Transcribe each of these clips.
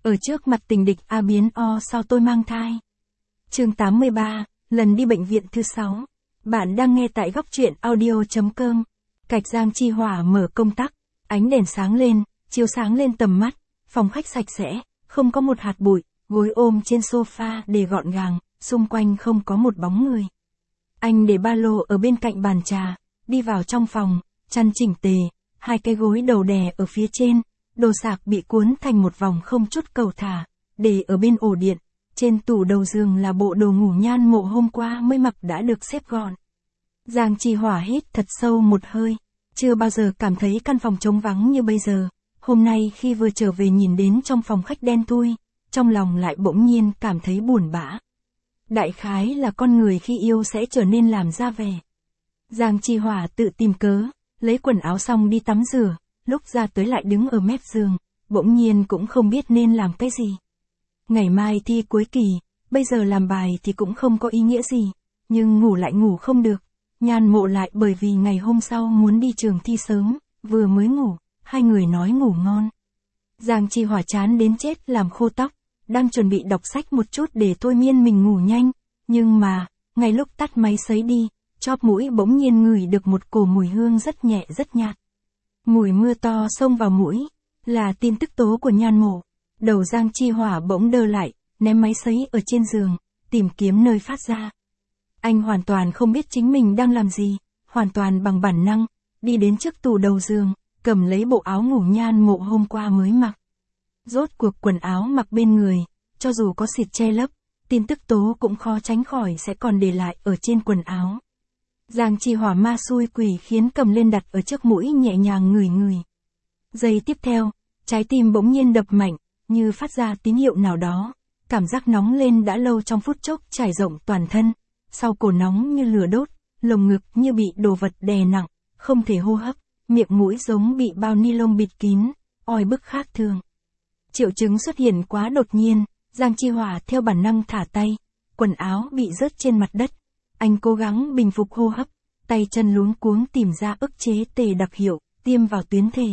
Ở trước mặt tình địch A biến O sao tôi mang thai. Chương 83, lần đi bệnh viện thứ 6. Bạn đang nghe tại góc truyện audio.com. Cạch Giang Chi Hỏa mở công tắc, ánh đèn sáng lên, chiếu sáng lên tầm mắt, phòng khách sạch sẽ, không có một hạt bụi, gối ôm trên sofa để gọn gàng, xung quanh không có một bóng người. Anh để ba lô ở bên cạnh bàn trà, đi vào trong phòng, chăn chỉnh tề, hai cái gối đầu đè ở phía trên, đồ sạc bị cuốn thành một vòng không chút cầu thả, để ở bên ổ điện, trên tủ đầu giường là bộ đồ ngủ Nhan Mộ hôm qua mới mặc đã được xếp gọn. Giang Chi Hỏa hít thật sâu một hơi, chưa bao giờ cảm thấy căn phòng trống vắng như bây giờ, hôm nay khi vừa trở về nhìn đến trong phòng khách đen thui, trong lòng lại bỗng nhiên cảm thấy buồn bã. Đại khái là con người khi yêu sẽ trở nên làm ra vẻ. Giang Chi Hỏa tự tìm cớ, lấy quần áo xong đi tắm rửa, lúc ra tới lại đứng ở mép giường, bỗng nhiên cũng không biết nên làm cái gì. Ngày mai thi cuối kỳ, bây giờ làm bài thì cũng không có ý nghĩa gì, nhưng ngủ lại ngủ không được. Nhan Mộ lại bởi vì ngày hôm sau muốn đi trường thi sớm, vừa mới ngủ, hai người nói ngủ ngon. Giang Chi Hỏa chán đến chết làm khô tóc, đang chuẩn bị đọc sách một chút để thôi miên mình ngủ nhanh, nhưng mà, ngay lúc tắt máy sấy đi, chóp mũi bỗng nhiên ngửi được một cổ mùi hương rất nhẹ rất nhạt. Mùi mưa to xông vào mũi, là tin tức tố của Nhan Mộ. Đầu Giang Chi Hỏa bỗng đơ lại, ném máy sấy ở trên giường, tìm kiếm nơi phát ra. Anh hoàn toàn không biết chính mình đang làm gì, hoàn toàn bằng bản năng, đi đến trước tủ đầu giường, cầm lấy bộ áo ngủ Nhan Mộ hôm qua mới mặc. Rốt cuộc quần áo mặc bên người, cho dù có xịt che lấp, tin tức tố cũng khó tránh khỏi sẽ còn để lại ở trên quần áo. Giang Chi Hỏa ma xui quỷ khiến cầm lên đặt ở trước mũi nhẹ nhàng ngửi ngửi. Giây tiếp theo, trái tim bỗng nhiên đập mạnh, như phát ra tín hiệu nào đó, cảm giác nóng lên đã lâu trong phút chốc trải rộng toàn thân, sau cổ nóng như lửa đốt, lồng ngực như bị đồ vật đè nặng, không thể hô hấp, miệng mũi giống bị bao ni lông bịt kín, oi bức khác thường. Triệu chứng xuất hiện quá đột nhiên, Giang Chi Hỏa theo bản năng thả tay, quần áo bị rớt trên mặt đất, anh cố gắng bình phục hô hấp, tay chân luống cuống tìm ra ức chế tề đặc hiệu, tiêm vào tuyến thể.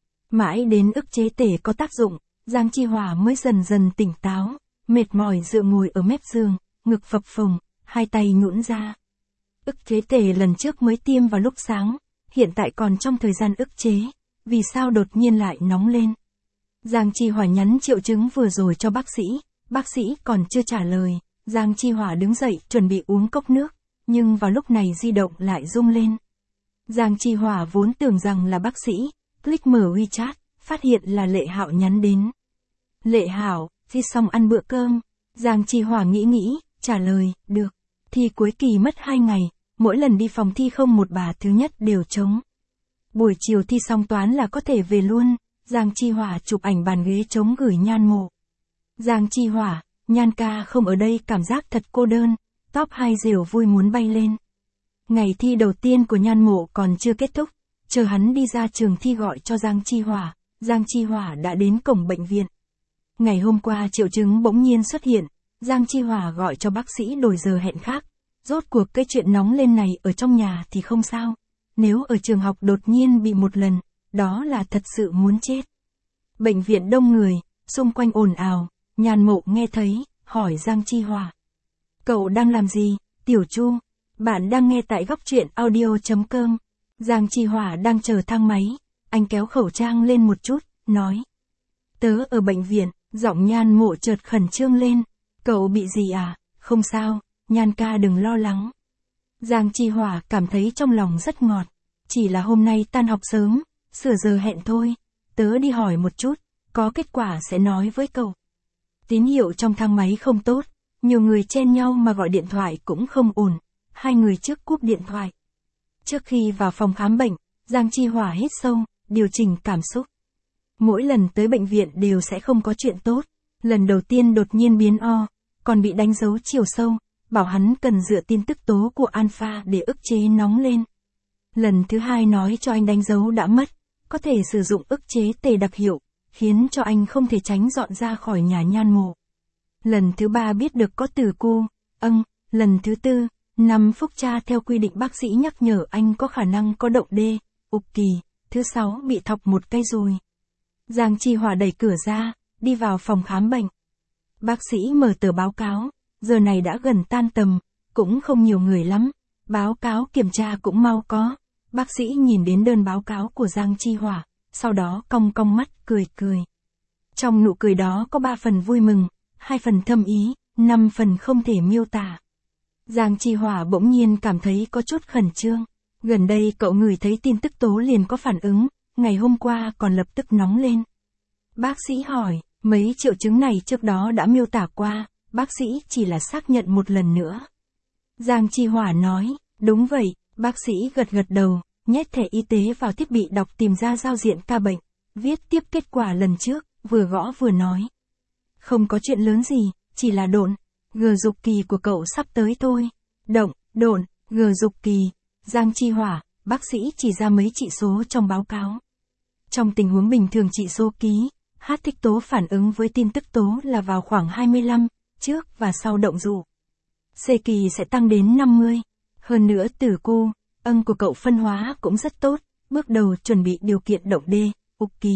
Mãi đến ức chế tề có tác dụng, Giang Chi Hỏa mới dần dần tỉnh táo, mệt mỏi dựa ngồi ở mép giường, ngực phập phồng, hai tay nhũn ra. Ức chế tề lần trước mới tiêm vào lúc sáng, hiện tại còn trong thời gian ức chế, vì sao đột nhiên lại nóng lên. Giang Chi Hỏa nhắn triệu chứng vừa rồi cho bác sĩ còn chưa trả lời, Giang Chi Hỏa đứng dậy chuẩn bị uống cốc nước, nhưng vào lúc này di động lại rung lên. Giang Chi Hỏa vốn tưởng rằng là bác sĩ, click mở WeChat, phát hiện là Lệ Hạo nhắn đến. Lệ Hạo, thi xong ăn bữa cơm, Giang Chi Hỏa nghĩ, trả lời, được. Thi cuối kỳ mất 2 ngày, mỗi lần đi phòng thi không một bà thứ nhất đều trống. Buổi chiều thi xong toán là có thể về luôn, Giang Chi Hỏa chụp ảnh bàn ghế trống gửi Nhan Mộ. Giang Chi Hỏa, Nhan ca không ở đây cảm giác thật cô đơn, top 2 dẻo vui muốn bay lên. Ngày thi đầu tiên của Nhan Mộ còn chưa kết thúc, chờ hắn đi ra trường thi gọi cho Giang Chi Hỏa đã đến cổng bệnh viện. Ngày hôm qua triệu chứng bỗng nhiên xuất hiện, Giang Chi Hỏa gọi cho bác sĩ đổi giờ hẹn khác. Rốt cuộc cái chuyện nóng lên này ở trong nhà thì không sao, nếu ở trường học đột nhiên bị một lần, đó là thật sự muốn chết. Bệnh viện đông người, xung quanh ồn ào, Nhan Mộ nghe thấy, hỏi Giang Chi Hỏa. Cậu đang làm gì, Tiểu Chu? Bạn đang nghe tại góc truyện audio.com. Giang Chi Hỏa đang chờ thang máy, anh kéo khẩu trang lên một chút, nói. Tớ ở bệnh viện, giọng Nhan Mộ chợt khẩn trương lên. Cậu bị gì à? Không sao, Nhan ca đừng lo lắng. Giang Chi Hỏa cảm thấy trong lòng rất ngọt, chỉ là hôm nay tan học sớm, sửa giờ hẹn thôi, tớ đi hỏi một chút, có kết quả sẽ nói với cậu. Tín hiệu trong thang máy không tốt, nhiều người chen nhau mà gọi điện thoại cũng không ổn, hai người trước cúp điện thoại. Trước khi vào phòng khám bệnh, Giang Chi Hỏa hít sâu, điều chỉnh cảm xúc. Mỗi lần tới bệnh viện đều sẽ không có chuyện tốt, lần đầu tiên đột nhiên biến O, còn bị đánh dấu chiều sâu, bảo hắn cần dựa tin tức tố của alpha để ức chế nóng lên. Lần thứ hai nói cho anh đánh dấu đã mất, có thể sử dụng ức chế tề đặc hiệu, khiến cho anh không thể tránh dọn ra khỏi nhà Nhan Mộ. Lần thứ ba biết được có từ cu, lần thứ tư, 5 phút tra theo quy định bác sĩ nhắc nhở anh có khả năng có động D, ục kỳ, thứ 6 bị thọc một cây dùi. Giang Chi Hỏa đẩy cửa ra, đi vào phòng khám bệnh. Bác sĩ mở tờ báo cáo, giờ này đã gần tan tầm, cũng không nhiều người lắm, báo cáo kiểm tra cũng mau có. Bác sĩ nhìn đến đơn báo cáo của Giang Chi Hỏa, sau đó cong cong mắt cười cười. Trong nụ cười đó có 3 phần vui mừng, 2 phần thâm ý, 5 phần không thể miêu tả. Giang Chi Hỏa bỗng nhiên cảm thấy có chút khẩn trương. Gần đây cậu ngửi thấy tin tức tố liền có phản ứng, ngày hôm qua còn lập tức nóng lên. Bác sĩ hỏi, mấy triệu chứng này trước đó đã miêu tả qua, bác sĩ chỉ là xác nhận một lần nữa. Giang Chi Hỏa nói, đúng vậy, bác sĩ gật gật đầu, nhét thẻ y tế vào thiết bị đọc tìm ra giao diện ca bệnh, viết tiếp kết quả lần trước, vừa gõ vừa nói. Không có chuyện lớn gì, chỉ là độn, dục kỳ của cậu sắp tới thôi. Độn, dục kỳ. Giang Chi Hỏa, bác sĩ chỉ ra mấy chỉ số trong báo cáo. Trong tình huống bình thường chỉ số ký, H thích tố phản ứng với tin tức tố là vào khoảng 25, trước và sau động dụ. C kỳ sẽ tăng đến 50. Hơn nữa tử cu, ân của cậu phân hóa cũng rất tốt, bước đầu chuẩn bị điều kiện động D, ục kỳ.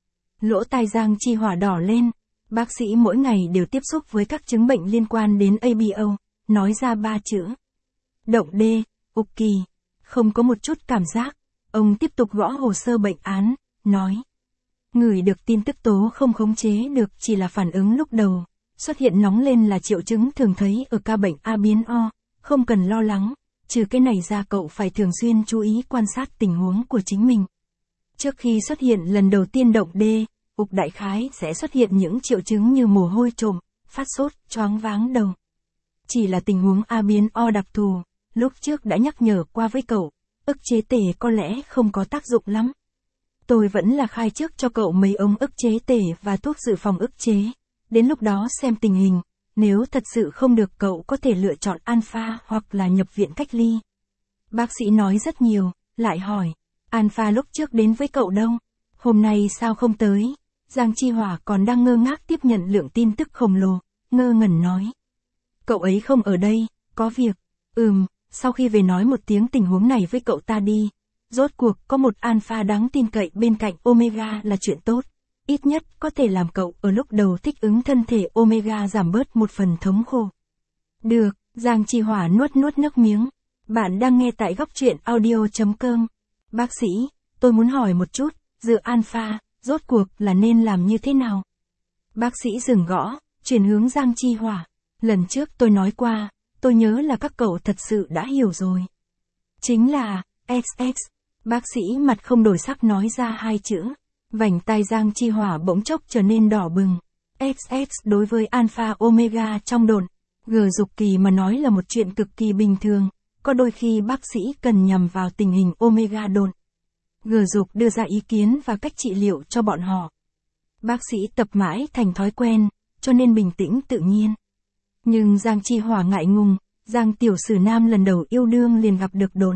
Lỗ tai Giang Chi Hỏa đỏ lên, bác sĩ mỗi ngày đều tiếp xúc với các chứng bệnh liên quan đến ABO, nói ra 3 chữ. Động D, ục kỳ. Không có một chút cảm giác, ông tiếp tục gõ hồ sơ bệnh án, nói. Ngửi được tin tức tố không khống chế được chỉ là phản ứng lúc đầu, xuất hiện nóng lên là triệu chứng thường thấy ở ca bệnh A biến O, không cần lo lắng, trừ cái này ra cậu phải thường xuyên chú ý quan sát tình huống của chính mình. Trước khi xuất hiện lần đầu tiên động D, ục đại khái sẽ xuất hiện những triệu chứng như mồ hôi trộm, phát sốt, choáng váng đầu. Chỉ là tình huống A biến O đặc thù, lúc trước đã nhắc nhở qua với cậu, ức chế tể có lẽ không có tác dụng lắm. Tôi vẫn là khai trước cho cậu mấy ống ức chế tể và thuốc dự phòng ức chế, đến lúc đó xem tình hình, nếu thật sự không được cậu có thể lựa chọn alpha hoặc là nhập viện cách ly. Bác sĩ nói rất nhiều, lại hỏi, alpha lúc trước đến với cậu đâu? Hôm nay sao không tới? Giang Chi Hỏa còn đang ngơ ngác tiếp nhận lượng tin tức khổng lồ, ngơ ngẩn nói. Cậu ấy không ở đây, có việc. Sau khi về nói một tiếng tình huống này với cậu ta đi. Rốt cuộc có một alpha đáng tin cậy bên cạnh omega là chuyện tốt. Ít nhất có thể làm cậu ở lúc đầu thích ứng thân thể omega giảm bớt một phần thống khổ. Được, Giang Chi Hỏa nuốt nước miếng. Bạn đang nghe tại góc truyện audio.com. Bác sĩ, tôi muốn hỏi một chút, dự alpha, rốt cuộc là nên làm như thế nào? Bác sĩ dừng gõ, chuyển hướng Giang Chi Hỏa. Lần trước tôi nói qua, tôi nhớ là các cậu thật sự đã hiểu rồi. Chính là, XX. Bác sĩ mặt không đổi sắc nói ra 2 chữ. Vành tai Giang Chi Hỏa bỗng chốc trở nên đỏ bừng. XX đối với alpha omega trong độn, dục kỳ mà nói là một chuyện cực kỳ bình thường. Có đôi khi bác sĩ cần nhằm vào tình hình omega độn. Dục đưa ra ý kiến và cách trị liệu cho bọn họ. Bác sĩ tập mãi thành thói quen, cho nên bình tĩnh tự nhiên. Nhưng Giang Chi Hỏa ngại ngùng, Giang tiểu sử nam lần đầu yêu đương liền gặp được độn.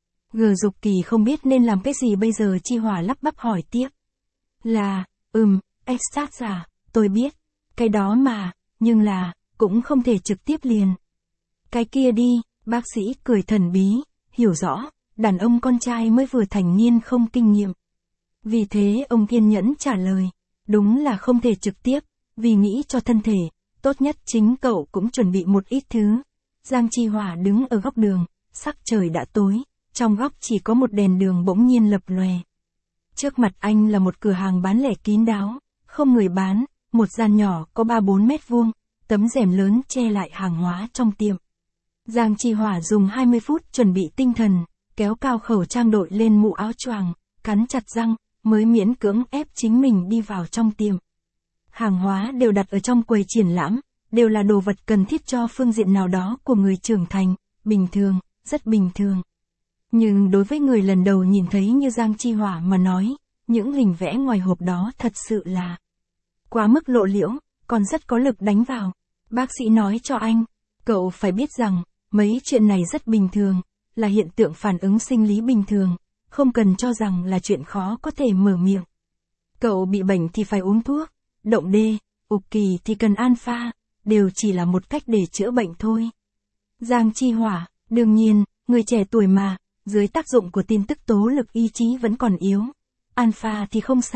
Dục kỳ không biết nên làm cái gì bây giờ. Chi Hỏa lắp bắp hỏi tiếp. Là, extat à, tôi biết, cái đó mà, nhưng là, cũng không thể trực tiếp liền. Cái kia đi, bác sĩ cười thần bí, hiểu rõ, đàn ông con trai mới vừa thành niên không kinh nghiệm. Vì thế ông kiên nhẫn trả lời, đúng là không thể trực tiếp, vì nghĩ cho thân thể, tốt nhất chính cậu cũng chuẩn bị một ít thứ. Giang Chi Hỏa đứng ở góc đường, sắc trời đã tối, trong góc chỉ có một đèn đường bỗng nhiên lập lòe. Trước mặt anh là một cửa hàng bán lẻ kín đáo, không người bán, một gian nhỏ có 3-4 mét vuông, tấm rèm lớn che lại hàng hóa trong tiệm. Giang Chi Hỏa dùng 20 phút chuẩn bị tinh thần, kéo cao khẩu trang đội lên mũ áo choàng, cắn chặt răng, mới miễn cưỡng ép chính mình đi vào trong tiệm. Hàng hóa đều đặt ở trong quầy triển lãm, đều là đồ vật cần thiết cho phương diện nào đó của người trưởng thành, bình thường, rất bình thường. Nhưng đối với người lần đầu nhìn thấy như Giang Chi Hỏa mà nói, những hình vẽ ngoài hộp đó thật sự là quá mức lộ liễu, còn rất có lực đánh vào. Bác sĩ nói cho anh, cậu phải biết rằng, mấy chuyện này rất bình thường, là hiện tượng phản ứng sinh lý bình thường, không cần cho rằng là chuyện khó có thể mở miệng. Cậu bị bệnh thì phải uống thuốc, động D, ục kỳ thì cần alpha, đều chỉ là một cách để chữa bệnh thôi. Giang Chi Hỏa, đương nhiên, người trẻ tuổi mà, dưới tác dụng của tin tức tố lực ý chí vẫn còn yếu. Alpha thì không sao,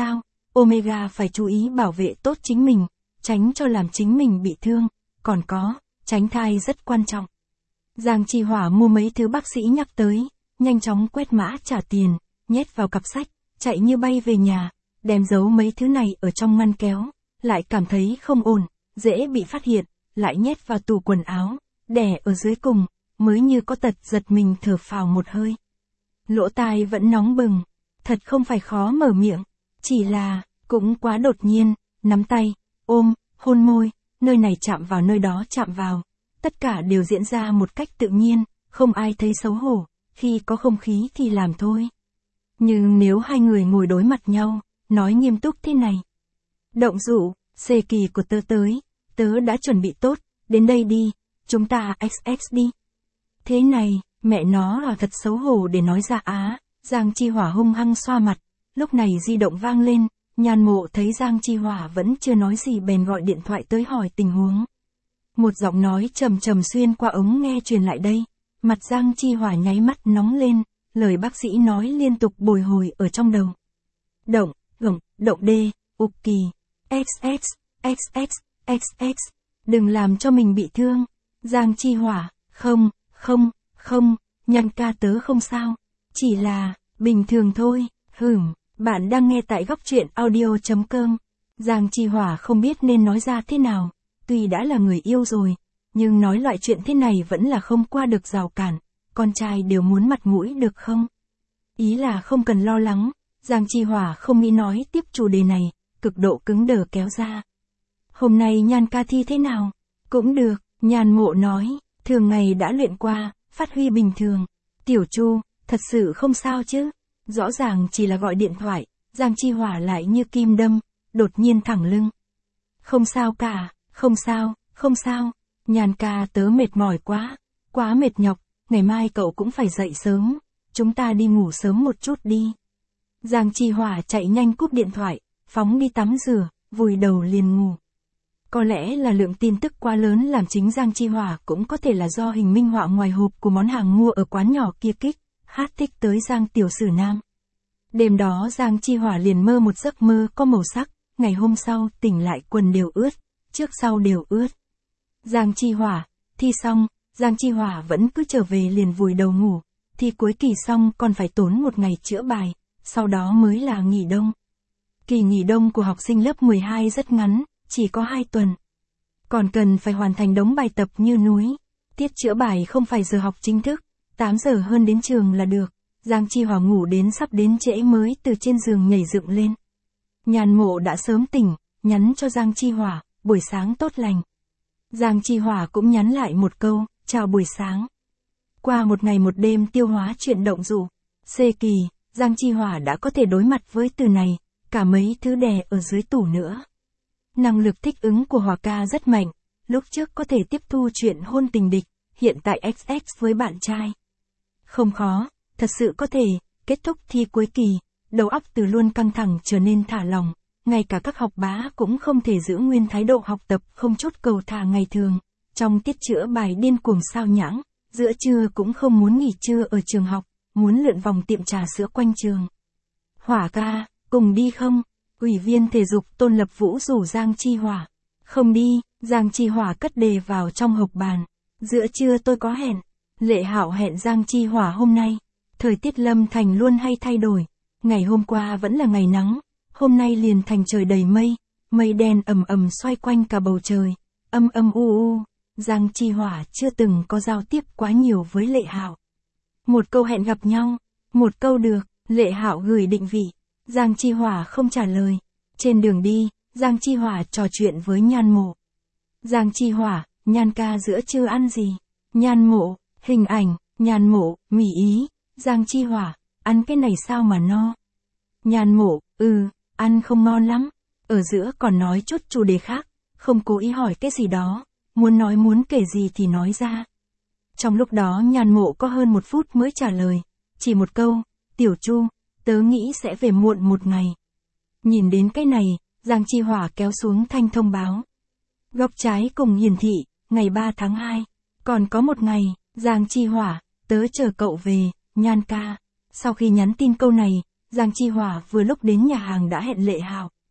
Omega phải chú ý bảo vệ tốt chính mình, tránh cho làm chính mình bị thương, còn có, tránh thai rất quan trọng. Giang Chi Hỏa mua mấy thứ bác sĩ nhắc tới, nhanh chóng quét mã trả tiền, nhét vào cặp sách, chạy như bay về nhà, đem giấu mấy thứ này ở trong ngăn kéo, lại cảm thấy không ổn, dễ bị phát hiện, lại nhét vào tủ quần áo, đè ở dưới cùng, mới như có tật giật mình thở phào một hơi. Lỗ tai vẫn nóng bừng, thật không phải khó mở miệng, chỉ là, cũng quá đột nhiên, nắm tay, ôm, hôn môi, nơi này chạm vào nơi đó chạm vào, tất cả đều diễn ra một cách tự nhiên, không ai thấy xấu hổ, khi có không khí thì làm thôi. Nhưng nếu hai người ngồi đối mặt nhau, nói nghiêm túc thế này. Động dụ, C kỳ của tớ tới, tớ đã chuẩn bị tốt, đến đây đi, chúng ta XX đi. Thế này, mẹ nó là thật xấu hổ để nói ra á, Giang Chi Hỏa hung hăng xoa mặt, lúc này di động vang lên, Nhan Mộ thấy Giang Chi Hỏa vẫn chưa nói gì bèn gọi điện thoại tới hỏi tình huống. Một giọng nói trầm trầm xuyên qua ống nghe truyền lại đây, mặt Giang Chi Hỏa nháy mắt nóng lên, lời bác sĩ nói liên tục bồi hồi ở trong đầu. Động, gồng, động D, ục kỳ, XX, XX, XX, đừng làm cho mình bị thương. Giang Chi Hỏa, không, Nhan ca tớ không sao, chỉ là, bình thường thôi, bạn đang nghe tại góc truyện audio.com. Giang Chi Hỏa không biết nên nói ra thế nào, tuy đã là người yêu rồi, nhưng nói loại chuyện thế này vẫn là không qua được rào cản, con trai đều muốn mặt mũi được không? Ý là không cần lo lắng, Giang Chi Hỏa không nghĩ nói tiếp chủ đề này, cực độ cứng đờ kéo ra. Hôm nay Nhan ca thi thế nào? Cũng được, Nhan Mộ nói, thường ngày đã luyện qua, phát huy bình thường. Tiểu Chu, thật sự không sao chứ? Rõ ràng chỉ là gọi điện thoại, Giang Chi Hỏa lại như kim đâm, đột nhiên thẳng lưng. Không sao cả, không sao, Nhan ca tớ mệt mỏi quá mệt nhọc, ngày mai cậu cũng phải dậy sớm, chúng ta đi ngủ sớm một chút đi. Giang Chi Hỏa chạy nhanh cúp điện thoại, phóng đi tắm rửa, vùi đầu liền ngủ. Có lẽ là lượng tin tức quá lớn làm chính Giang Chi Hỏa cũng có thể là do hình minh họa ngoài hộp của món hàng mua ở quán nhỏ kia kích, hát thích tới Giang Tiểu Sử Nam. Đêm đó Giang Chi Hỏa liền mơ một giấc mơ có màu sắc, ngày hôm sau tỉnh lại quần đều ướt, trước sau đều ướt. Giang Chi Hỏa, thi xong, Giang Chi Hỏa vẫn cứ trở về liền vùi đầu ngủ, thi cuối kỳ xong còn phải tốn một ngày chữa bài, sau đó mới là nghỉ đông. Kỳ nghỉ đông của học sinh lớp 12 rất ngắn, chỉ có 2 tuần. Còn cần phải hoàn thành đống bài tập như núi. Tiết chữa bài không phải giờ học chính thức, 8 giờ hơn đến trường là được. Giang Chi Hỏa ngủ đến sắp đến trễ mới từ trên giường nhảy dựng lên. Nhan Mộ đã sớm tỉnh, nhắn cho Giang Chi Hỏa, buổi sáng tốt lành. Giang Chi Hỏa cũng nhắn lại một câu, chào buổi sáng. Qua một ngày một đêm tiêu hóa chuyện động dụ, C kỳ, Giang Chi Hỏa đã có thể đối mặt với từ này, cả mấy thứ đè ở dưới tủ nữa. Năng lực thích ứng của Hỏa ca rất mạnh, lúc trước có thể tiếp thu chuyện hôn tình địch, hiện tại XX với bạn trai. Không khó, thật sự có thể, kết thúc thi cuối kỳ, đầu óc từ luôn căng thẳng trở nên thả lỏng, ngay cả các học bá cũng không thể giữ nguyên thái độ học tập không chút cầu thả ngày thường, trong tiết chữa bài điên cuồng sao nhãng, giữa trưa cũng không muốn nghỉ trưa ở trường học, muốn lượn vòng tiệm trà sữa quanh trường. Hỏa ca, cùng đi không? Ủy viên thể dục Tôn Lập Vũ rủ Giang Chi Hỏa. Không đi, Giang Chi Hỏa cất đề vào trong hộp bàn. Giữa trưa tôi có hẹn. Lệ Hạo hẹn Giang Chi Hỏa hôm nay. Thời tiết Lâm Thành luôn hay thay đổi. Ngày hôm qua vẫn là ngày nắng, hôm nay liền thành trời đầy mây, mây đen ầm ầm xoay quanh cả bầu trời, âm âm u u. Giang Chi Hỏa chưa từng có giao tiếp quá nhiều với Lệ Hạo. Một câu hẹn gặp nhau, một câu được, Lệ Hạo gửi định vị. Giang Chi Hỏa không trả lời. Trên đường đi, Giang Chi Hỏa trò chuyện với Nhan Mộ. Giang Chi Hỏa, Nhan ca giữa trưa ăn gì? Nhan Mộ, hình ảnh, Nhan Mộ, mỉ ý. Giang Chi Hỏa, ăn cái này sao mà no? Nhan Mộ, ăn không ngon lắm. Ở giữa còn nói chút chủ đề khác, không cố ý hỏi cái gì đó, muốn nói muốn kể gì thì nói ra. Trong lúc đó Nhan Mộ có hơn 1 phút mới trả lời, chỉ một câu, Tiểu Chu, tớ nghĩ sẽ về muộn một ngày. Nhìn đến cái này, Giang Chi Hỏa kéo xuống thanh thông báo. Góc trái cùng hiển thị, ngày 3 tháng 2. Còn có một ngày, Giang Chi Hỏa, tớ chờ cậu về, Nhan ca. Sau khi nhắn tin câu này, Giang Chi Hỏa vừa lúc đến nhà hàng đã hẹn Lệ Hạo,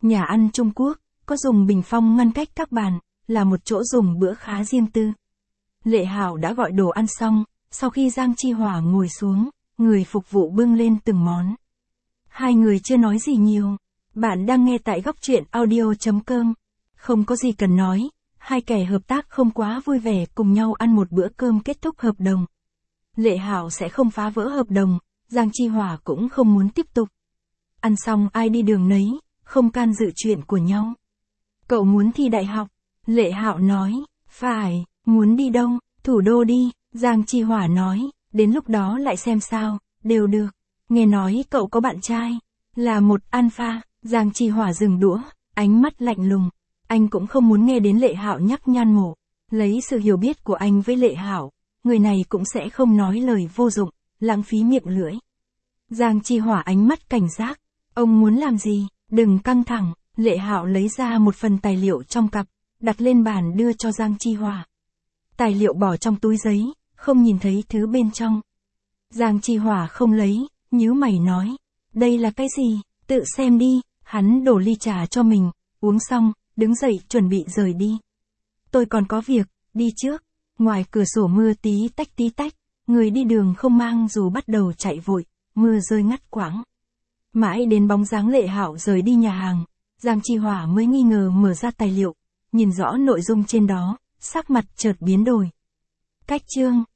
Nhà ăn Trung Quốc, có dùng bình phong ngăn cách các bàn, là một chỗ dùng bữa khá riêng tư. Lệ Hạo đã gọi đồ ăn xong, sau khi Giang Chi Hỏa ngồi xuống, người phục vụ bưng lên từng món. Hai người chưa nói gì nhiều. Bạn đang nghe tại góc truyện audio.com. Không có gì cần nói, hai kẻ hợp tác không quá vui vẻ cùng nhau ăn một bữa cơm kết thúc hợp đồng. Lệ Hạo sẽ không phá vỡ hợp đồng, Giang Chi Hỏa cũng không muốn tiếp tục. Ăn xong ai đi đường nấy, không can dự chuyện của nhau. Cậu muốn thi đại học? Lệ Hạo nói, phải, muốn đi đâu, thủ đô đi, Giang Chi Hỏa nói, đến lúc đó lại xem sao, đều được. Nghe nói cậu có bạn trai, là một alpha, Giang Chi Hỏa dừng đũa, ánh mắt lạnh lùng. Anh cũng không muốn nghe đến Lệ Hạo nhắc nhan mổ. Lấy sự hiểu biết của anh với Lệ Hạo, người này cũng sẽ không nói lời vô dụng, lãng phí miệng lưỡi. Giang Chi Hỏa ánh mắt cảnh giác, ông muốn làm gì, đừng căng thẳng. Lệ Hạo lấy ra một phần tài liệu trong cặp, đặt lên bàn đưa cho Giang Chi Hỏa. Tài liệu bỏ trong túi giấy, không nhìn thấy thứ bên trong. Giang Chi Hỏa không lấy, nhíu mày nói, đây là cái gì, tự xem đi. Hắn đổ ly trà cho mình, uống xong, đứng dậy chuẩn bị rời đi. Tôi còn có việc, đi trước. Ngoài cửa sổ mưa tí tách, người đi đường không mang dù bắt đầu chạy vội, mưa rơi ngắt quãng. Mãi đến bóng dáng Lệ Hạo rời đi nhà hàng, Giang Chi Hỏa mới nghi ngờ mở ra tài liệu, nhìn rõ nội dung trên đó, sắc mặt chợt biến đổi. Cách chương